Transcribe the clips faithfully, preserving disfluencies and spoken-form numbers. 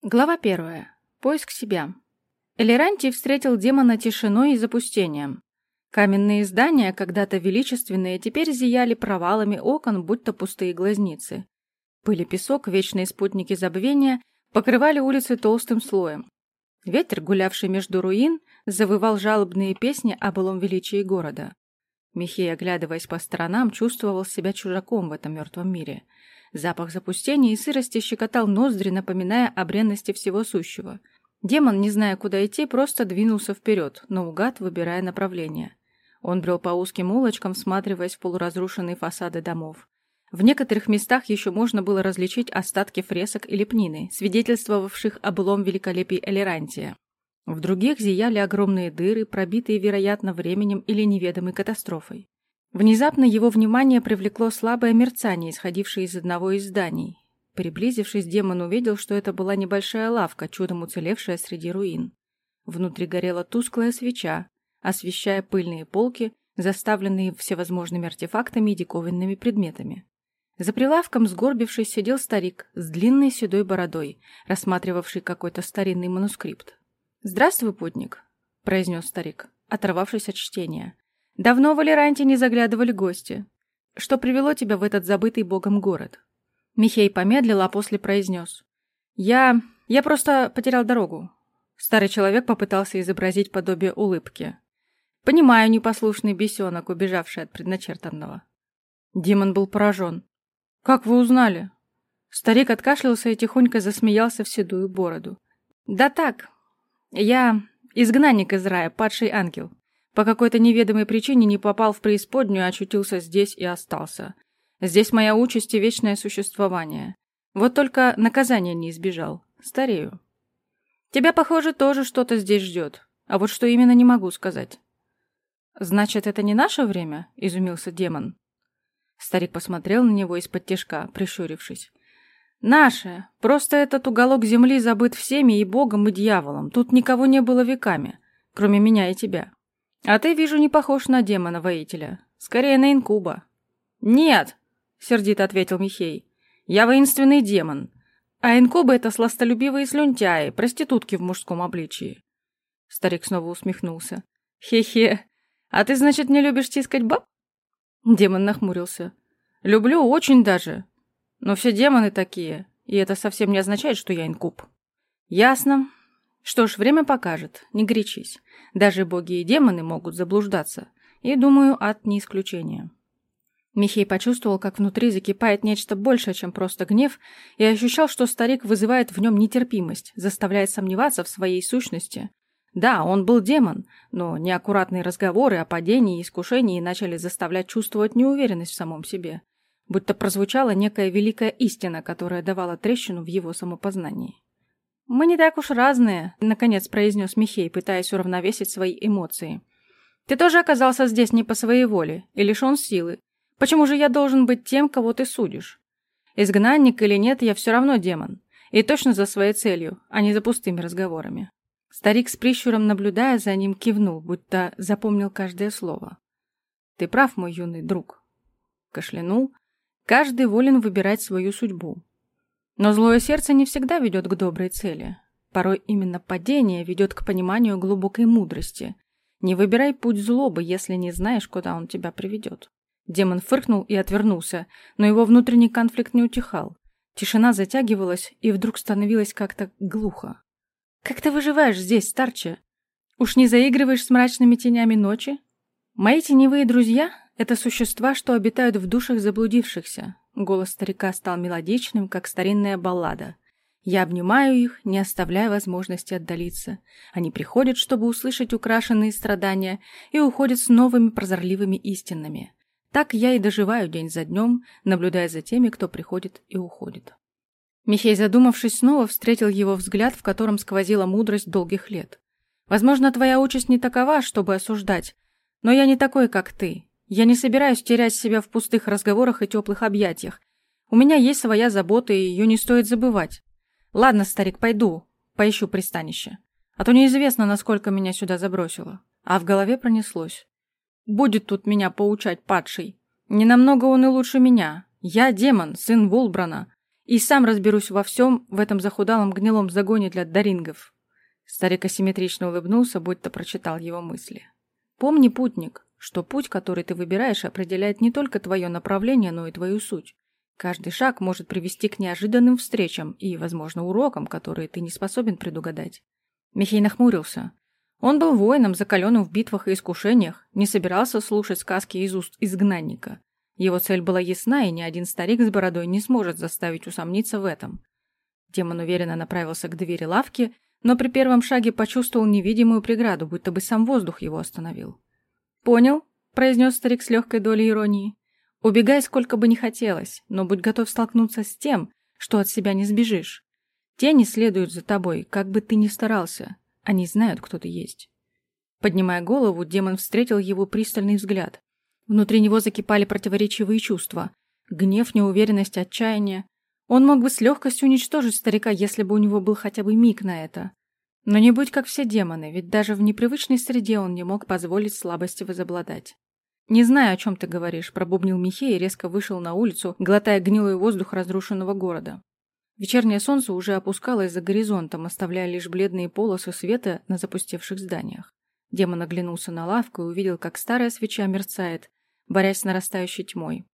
Глава первая. Поиск себя. Элерантий встретил демона тишиной и запустением. Каменные здания, когда-то величественные, теперь зияли провалами окон, будто пустые глазницы. Пыль и песок, вечные спутники забвения, покрывали улицы толстым слоем. Ветер, гулявший между руин, завывал жалобные песни о былом величии города. Михей, оглядываясь по сторонам, чувствовал себя чужаком в этом мертвом мире. Запах запустения и сырости щекотал ноздри, напоминая о бренности всего сущего. Демон, не зная, куда идти, просто двинулся вперед, наугад выбирая направление. Он брел по узким улочкам, всматриваясь в полуразрушенные фасады домов. В некоторых местах еще можно было различить остатки фресок и лепнины, свидетельствовавших о былом великолепии Элерантия. В других зияли огромные дыры, пробитые, вероятно, временем или неведомой катастрофой. Внезапно его внимание привлекло слабое мерцание, исходившее из одного из зданий. Приблизившись, демон увидел, что это была небольшая лавка, чудом уцелевшая среди руин. Внутри горела тусклая свеча, освещая пыльные полки, заставленные всевозможными артефактами и диковинными предметами. За прилавком, сгорбившись, сидел старик с длинной седой бородой, рассматривавший какой-то старинный манускрипт. «Здравствуй, путник», — произнес старик, оторвавшись от чтения. «Давно в Элеранте не заглядывали гости. Что привело тебя в этот забытый богом город?» Михей помедлил, а после произнес. «Я... я просто потерял дорогу». Старый человек попытался изобразить подобие улыбки. «Понимаю, непослушный бесенок, убежавший от предначертанного». Демон был поражен. «Как вы узнали?» Старик откашлялся и тихонько засмеялся в седую бороду. «Да так, я изгнанник из рая, падший ангел. По какой-то неведомой причине не попал в преисподнюю, очутился здесь и остался. Здесь моя участь и вечное существование. Вот только наказания не избежал. Старею. Тебя, похоже, тоже что-то здесь ждет. А вот что именно, не могу сказать». «Значит, это не наше время?» — изумился демон. Старик посмотрел на него из-под тишка, прищурившись. «Наше. Просто этот уголок земли забыт всеми, и богом, и дьяволом. Тут никого не было веками, кроме меня и тебя. А ты, вижу, не похож на демона-воителя. Скорее, на инкуба». «Нет!» — сердито ответил Михей. «Я воинственный демон. А инкубы — это сластолюбивые слюнтяи, проститутки в мужском обличии». Старик снова усмехнулся. «Хе-хе. А ты, значит, не любишь тискать баб?» Демон нахмурился. «Люблю очень даже. Но все демоны такие, и это совсем не означает, что я инкуб». «Ясно. Что ж, время покажет, не горячись. Даже боги и демоны могут заблуждаться. И, думаю, ад не исключение». Михей почувствовал, как внутри закипает нечто большее, чем просто гнев, и ощущал, что старик вызывает в нем нетерпимость, заставляет сомневаться в своей сущности. Да, он был демон, но неаккуратные разговоры о падении и искушении начали заставлять чувствовать неуверенность в самом себе. Будто прозвучала некая великая истина, которая давала трещину в его самопознании. «Мы не так уж разные», — наконец произнес Михей, пытаясь уравновесить свои эмоции. «Ты тоже оказался здесь не по своей воле и лишен силы. Почему же я должен быть тем, кого ты судишь? Изгнанник или нет, я все равно демон. И точно за своей целью, а не за пустыми разговорами». Старик с прищуром, наблюдая за ним, кивнул, будто запомнил каждое слово. «Ты прав, мой юный друг». Кашлянул. «Каждый волен выбирать свою судьбу. Но злое сердце не всегда ведет к доброй цели. Порой именно падение ведет к пониманию глубокой мудрости. Не выбирай путь злобы, если не знаешь, куда он тебя приведет». Демон фыркнул и отвернулся, но его внутренний конфликт не утихал. Тишина затягивалась, и вдруг становилось как-то глухо. «Как ты выживаешь здесь, старче? Уж не заигрываешь с мрачными тенями ночи? Мои теневые друзья — это существа, что обитают в душах заблудившихся». Голос старика стал мелодичным, как старинная баллада. «Я обнимаю их, не оставляя возможности отдалиться. Они приходят, чтобы услышать украшенные страдания, и уходят с новыми прозорливыми истинами. Так я и доживаю день за днем, наблюдая за теми, кто приходит и уходит». Михей, задумавшись, снова встретил его взгляд, в котором сквозила мудрость долгих лет. «Возможно, твоя участь не такова, чтобы осуждать, но я не такой, как ты. Я не собираюсь терять себя в пустых разговорах и теплых объятиях. У меня есть своя забота, и ее не стоит забывать. Ладно, старик, пойду, поищу пристанище. А то неизвестно, насколько меня сюда забросило». А в голове пронеслось. «Будет тут меня поучать падший. Ненамного он и лучше меня. Я демон, сын Вулбрана. И сам разберусь во всем в этом захудалом гнилом загоне для дарингов». Старик асимметрично улыбнулся, будто прочитал его мысли. «Помни, путник, что путь, который ты выбираешь, определяет не только твое направление, но и твою суть. Каждый шаг может привести к неожиданным встречам и, возможно, урокам, которые ты не способен предугадать». Михей нахмурился. Он был воином, закаленным в битвах и искушениях, не собирался слушать сказки из уст изгнанника. Его цель была ясна, и ни один старик с бородой не сможет заставить усомниться в этом. Демон уверенно направился к двери лавки, но при первом шаге почувствовал невидимую преграду, будто бы сам воздух его остановил. «Понял», — произнес старик с легкой долей иронии. «Убегай сколько бы ни хотелось, но будь готов столкнуться с тем, что от себя не сбежишь. Тени следуют за тобой, как бы ты ни старался. Они знают, кто ты есть». Поднимая голову, демон встретил его пристальный взгляд. Внутри него закипали противоречивые чувства. Гнев, неуверенность, отчаяние. Он мог бы с легкостью уничтожить старика, если бы у него был хотя бы миг на это. Но не будь как все демоны, ведь даже в непривычной среде он не мог позволить слабости возобладать. «Не знаю, о чем ты говоришь», — пробубнил Михей и резко вышел на улицу, глотая гнилой воздух разрушенного города. Вечернее солнце уже опускалось за горизонтом, оставляя лишь бледные полосы света на запустевших зданиях. Демон оглянулся на лавку и увидел, как старая свеча мерцает, борясь с нарастающей тьмой.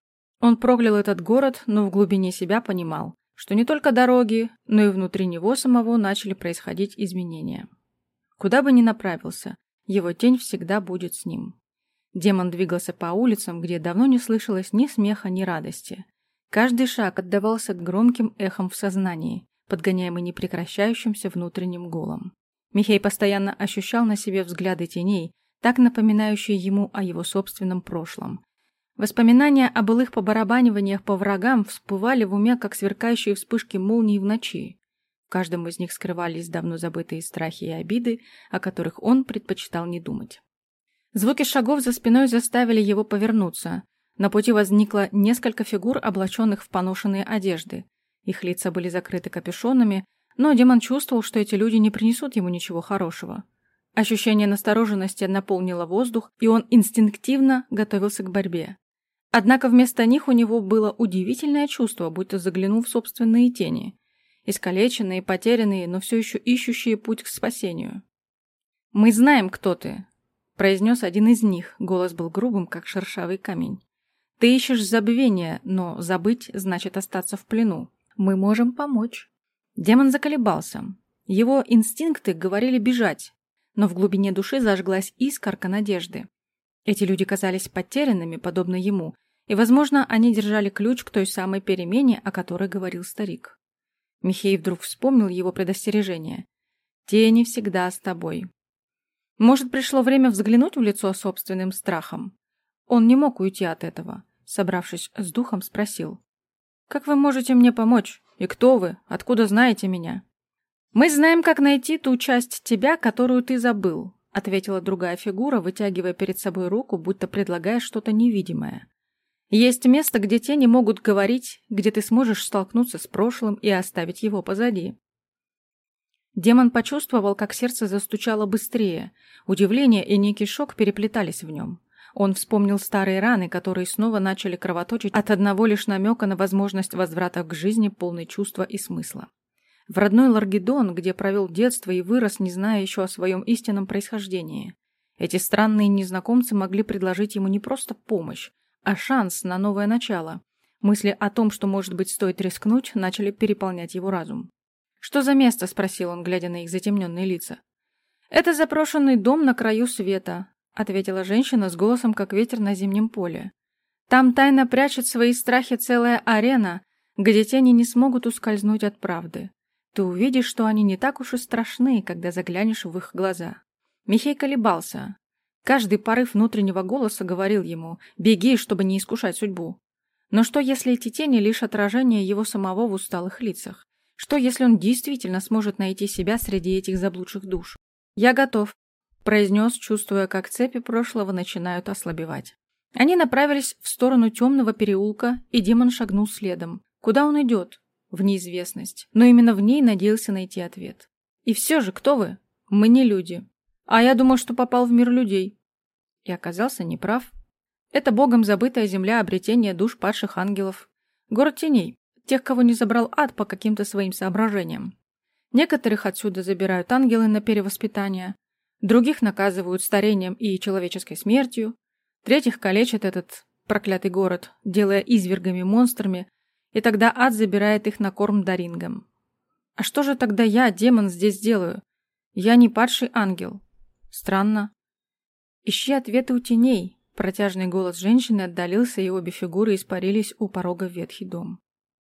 Он проклял этот город, но в глубине себя понимал, что не только дороги, но и внутри него самого начали происходить изменения. Куда бы ни направился, его тень всегда будет с ним. Демон двигался по улицам, где давно не слышалось ни смеха, ни радости. Каждый шаг отдавался громким эхом в сознании, подгоняемый непрекращающимся внутренним гулом. Михей постоянно ощущал на себе взгляды теней, так напоминающие ему о его собственном прошлом. Воспоминания о былых побарабаниваниях по врагам всплывали в уме, как сверкающие вспышки молний в ночи. В каждом из них скрывались давно забытые страхи и обиды, о которых он предпочитал не думать. Звуки шагов за спиной заставили его повернуться. На пути возникло несколько фигур, облаченных в поношенные одежды. Их лица были закрыты капюшонами, но демон чувствовал, что эти люди не принесут ему ничего хорошего. Ощущение настороженности наполнило воздух, и он инстинктивно готовился к борьбе. Однако вместо них у него было удивительное чувство, будто заглянул в собственные тени. Искалеченные, потерянные, но все еще ищущие путь к спасению. «Мы знаем, кто ты», — произнес один из них. Голос был грубым, как шершавый камень. «Ты ищешь забвения, но забыть значит остаться в плену. Мы можем помочь». Демон заколебался. Его инстинкты говорили бежать, но в глубине души зажглась искорка надежды. Эти люди казались потерянными, подобно ему, и, возможно, они держали ключ к той самой перемене, о которой говорил старик. Михей вдруг вспомнил его предостережение. «Тени всегда с тобой». Может, пришло время взглянуть в лицо собственным страхом? Он не мог уйти от этого. Собравшись с духом, спросил. «Как вы можете мне помочь? И кто вы? Откуда знаете меня?» «Мы знаем, как найти ту часть тебя, которую ты забыл», ответила другая фигура, вытягивая перед собой руку, будто предлагая что-то невидимое. «Есть место, где тени могут говорить, где ты сможешь столкнуться с прошлым и оставить его позади». Демон почувствовал, как сердце застучало быстрее. Удивление и некий шок переплетались в нем. Он вспомнил старые раны, которые снова начали кровоточить от одного лишь намека на возможность возврата к жизни, полной чувства и смысла. В родной Ларгедон, где провел детство и вырос, не зная еще о своем истинном происхождении. Эти странные незнакомцы могли предложить ему не просто помощь, а шанс на новое начало. Мысли о том, что, может быть, стоит рискнуть, начали переполнять его разум. «Что за место?» – спросил он, глядя на их затемненные лица. «Это заброшенный дом на краю света», – ответила женщина с голосом, как ветер на зимнем поле. «Там тайно прячет свои страхи целая арена, где тени не смогут ускользнуть от правды. Ты увидишь, что они не так уж и страшны, когда заглянешь в их глаза». Михей колебался. Каждый порыв внутреннего голоса говорил ему «беги, чтобы не искушать судьбу». Но что, если эти тени лишь отражение его самого в усталых лицах? Что, если он действительно сможет найти себя среди этих заблудших душ? «Я готов», – произнес, чувствуя, как цепи прошлого начинают ослабевать. Они направились в сторону темного переулка, и демон шагнул следом. Куда он идет? В неизвестность. Но именно в ней надеялся найти ответ. «И все же, кто вы?» «Мы не люди. А я думал, что попал в мир людей». И оказался неправ. Это богом забытая земля обретения душ падших ангелов. Город теней. тех, кого не забрал ад по каким-то своим соображениям. Некоторых отсюда забирают ангелы на перевоспитание, других наказывают старением и человеческой смертью, третьих калечат этот проклятый город, делая извергами-монстрами, и тогда ад забирает их на корм дарингам. А что же тогда я, демон, здесь делаю? Я не падший ангел. Странно. Ищи ответы у теней. Протяжный голос женщины отдалился, и обе фигуры испарились у порога в ветхий дом.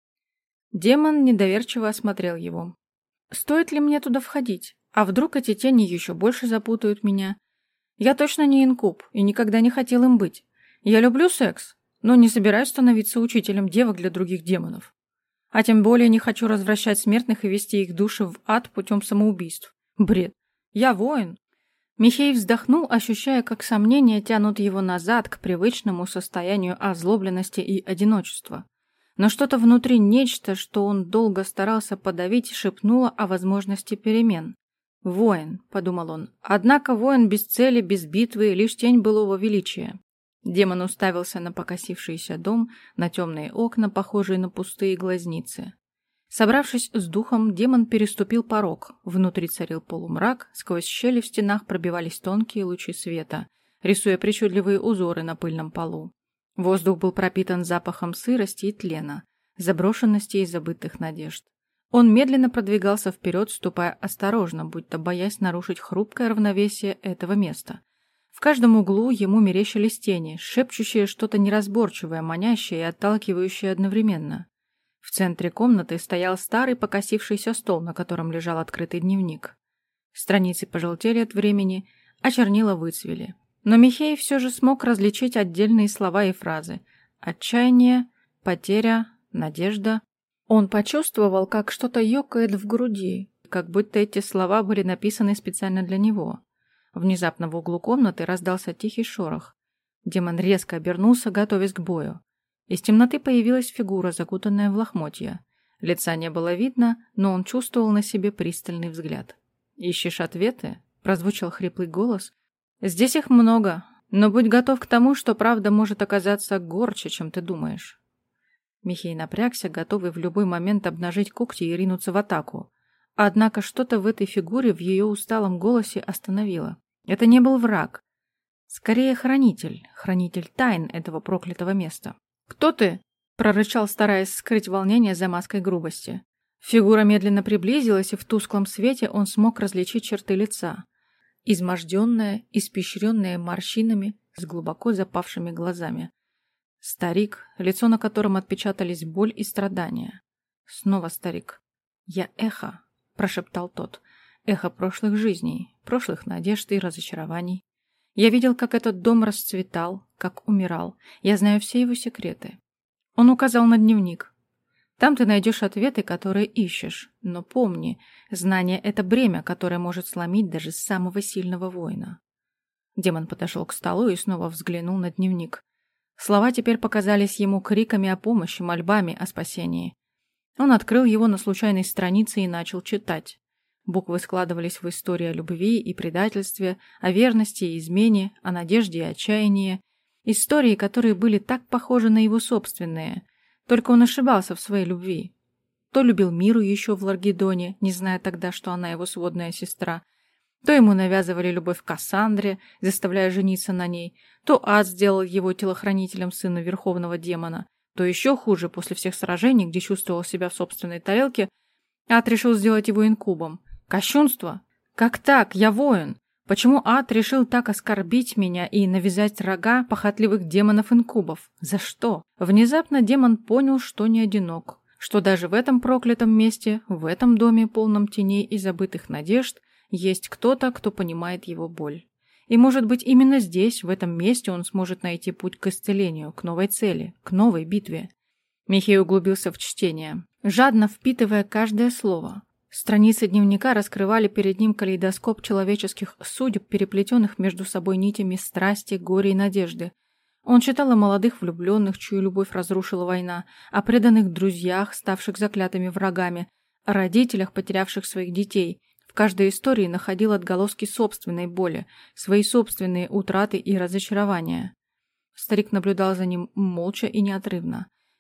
Демон недоверчиво осмотрел его. Стоит ли мне туда входить? А вдруг эти тени еще больше запутают меня? Я точно не инкуб и никогда не хотел им быть. Я люблю секс, но не собираюсь становиться учителем девок для других демонов. А тем более не хочу развращать смертных и вести их души в ад путем самоубийств. Бред. Я воин. Михей вздохнул, ощущая, как сомнения тянут его назад к привычному состоянию озлобленности и одиночества. Но что-то внутри, нечто, что он долго старался подавить, шепнуло о возможности перемен. «Воин», — подумал он. Однако воин без цели, без битвы, лишь тень былого величия. Демон уставился на покосившийся дом, на темные окна, похожие на пустые глазницы. Собравшись с духом, демон переступил порог. Внутри царил полумрак, сквозь щели в стенах пробивались тонкие лучи света, рисуя причудливые узоры на пыльном полу. Воздух был пропитан запахом сырости и тлена, заброшенности и забытых надежд. Он медленно продвигался вперед, ступая осторожно, будто боясь нарушить хрупкое равновесие этого места. В каждом углу ему мерещились тени, шепчущие что-то неразборчивое, манящее и отталкивающее одновременно. В центре комнаты стоял старый покосившийся стол, на котором лежал открытый дневник. Страницы пожелтели от времени, а чернила выцвели. Но Михей все же смог различить отдельные слова и фразы. Отчаяние, потеря, надежда. Он почувствовал, как что-то ёкает в груди, как будто эти слова были написаны специально для него. Внезапно в углу комнаты раздался тихий шорох. Демон резко обернулся, готовясь к бою. Из темноты появилась фигура, закутанная в лохмотья. Лица не было видно, но он чувствовал на себе пристальный взгляд. «Ищешь ответы?» – прозвучал хриплый голос. «Здесь их много, но будь готов к тому, что правда может оказаться горче, чем ты думаешь». Михей напрягся, готовый в любой момент обнажить когти и ринуться в атаку. Однако что-то в этой фигуре, в ее усталом голосе остановило. Это не был враг. Скорее, хранитель, хранитель тайн этого проклятого места. «Кто ты?» – прорычал, стараясь скрыть волнение за маской грубости. Фигура медленно приблизилась, и в тусклом свете он смог различить черты лица. Изможденная, испещренная морщинами, с глубоко запавшими глазами. Старик, лицо на котором отпечатались боль и страдания. Снова старик. «Я эхо», – прошептал тот. «Эхо прошлых жизней, прошлых надежд и разочарований. Я видел, как этот дом расцветал, как умирал. Я знаю все его секреты». Он указал на дневник. «Там ты найдешь ответы, которые ищешь. Но помни, знание — это бремя, которое может сломить даже самого сильного воина». Демон подошел к столу и снова взглянул на дневник. Слова теперь показались ему криками о помощи, мольбами о спасении. Он открыл его на случайной странице и начал читать. Буквы складывались в истории о любви и предательстве, о верности и измене, о надежде и отчаянии. Истории, которые были так похожи на его собственные. Только он ошибался в своей любви. То любил Миру еще в Ларгедоне, не зная тогда, что она его сводная сестра. То ему навязывали любовь к Кассандре, заставляя жениться на ней. То ад сделал его телохранителем сына верховного демона. То еще хуже, после всех сражений, где чувствовал себя в собственной тарелке, ад решил сделать его инкубом. Кощунство? Как так? Я воин. Почему ад решил так оскорбить меня и навязать рога похотливых демонов-инкубов? За что? Внезапно демон понял, что не одинок. Что даже в этом проклятом месте, в этом доме, полном теней и забытых надежд, есть кто-то, кто понимает его боль. И, может быть, именно здесь, в этом месте, он сможет найти путь к исцелению, к новой цели, к новой битве. Михей углубился в чтение, жадно впитывая каждое слово. Страницы дневника раскрывали перед ним калейдоскоп человеческих судеб, переплетенных между собой нитями страсти, горя и надежды. Он читал о молодых влюбленных, чью любовь разрушила война, о преданных друзьях, ставших заклятыми врагами, о родителях, потерявших своих детей. В каждой истории находил отголоски собственной боли, свои собственные утраты и разочарования. Старик наблюдал за ним молча и неотрывно.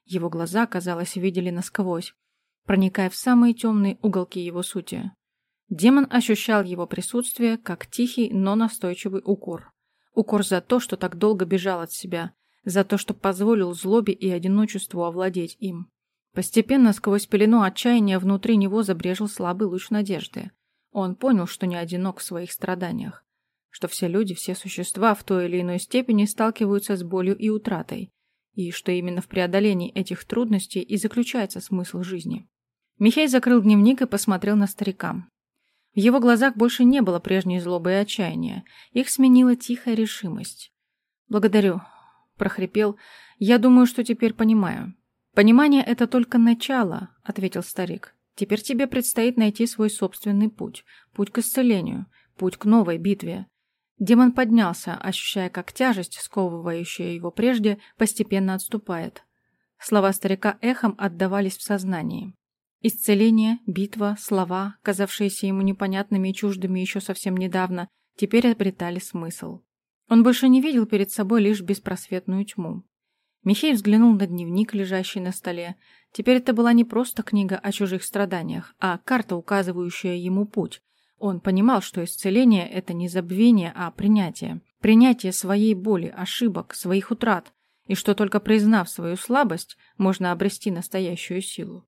Его глаза, казалось, видели насквозь, проникая в самые темные уголки его сути. Демон ощущал его присутствие как тихий, но настойчивый укор. Укор за то, что так долго бежал от себя, за то, что позволил злобе и одиночеству овладеть им. Постепенно сквозь пелену отчаяния внутри него забрежил слабый луч надежды. Он понял, что не одинок в своих страданиях, что все люди, все существа в той или иной степени сталкиваются с болью и утратой, и что именно в преодолении этих трудностей и заключается смысл жизни. Михей закрыл дневник и посмотрел на старика. В его глазах больше не было прежней злобы и отчаяния, их сменила тихая решимость. «Благодарю», — прохрипел, — «я думаю, что теперь понимаю». «Понимание — это только начало», — ответил старик. «Теперь тебе предстоит найти свой собственный путь, путь к исцелению, путь к новой битве». Демон поднялся, ощущая, как тяжесть, сковывающая его прежде, постепенно отступает. Слова старика эхом отдавались в сознании. Исцеление, битва, слова, казавшиеся ему непонятными и чуждыми еще совсем недавно, теперь обретали смысл. Он больше не видел перед собой лишь беспросветную тьму. Михей взглянул на дневник, лежащий на столе. Теперь это была не просто книга о чужих страданиях, а карта, указывающая ему путь. Он понимал, что исцеление — это не забвение, а принятие. Принятие своей боли, ошибок, своих утрат, и что только признав свою слабость, можно обрести настоящую силу.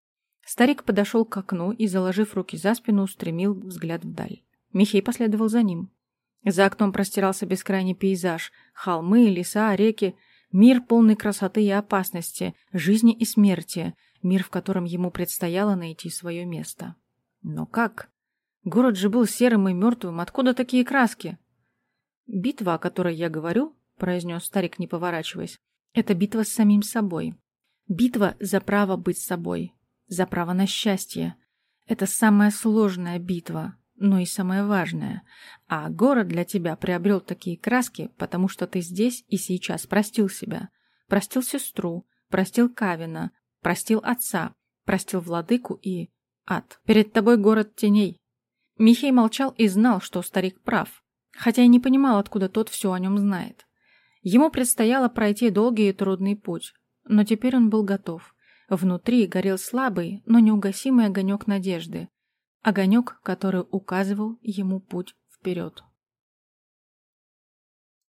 Старик подошел к окну и, заложив руки за спину, устремил взгляд вдаль. Михей последовал за ним. За окном простирался бескрайний пейзаж, холмы, леса, реки, мир полный красоты и опасности, жизни и смерти, мир, в котором ему предстояло найти свое место. Но как? Город же был серым и мертвым, откуда такие краски? «Битва, о которой я говорю», — произнес старик, не поворачиваясь, — «это битва с самим собой. Битва за право быть собой, за право на счастье. Это самая сложная битва, но и самое важное. А город для тебя приобрел такие краски, потому что ты здесь и сейчас простил себя. Простил сестру, простил Кавина, простил отца, простил владыку и ад. Перед тобой город теней». Михей молчал и знал, что старик прав, хотя и не понимал, откуда тот все о нем знает. Ему предстояло пройти долгий и трудный путь, но теперь он был готов. Внутри горел слабый, но неугасимый огонек надежды. Огонек, который указывал ему путь вперед.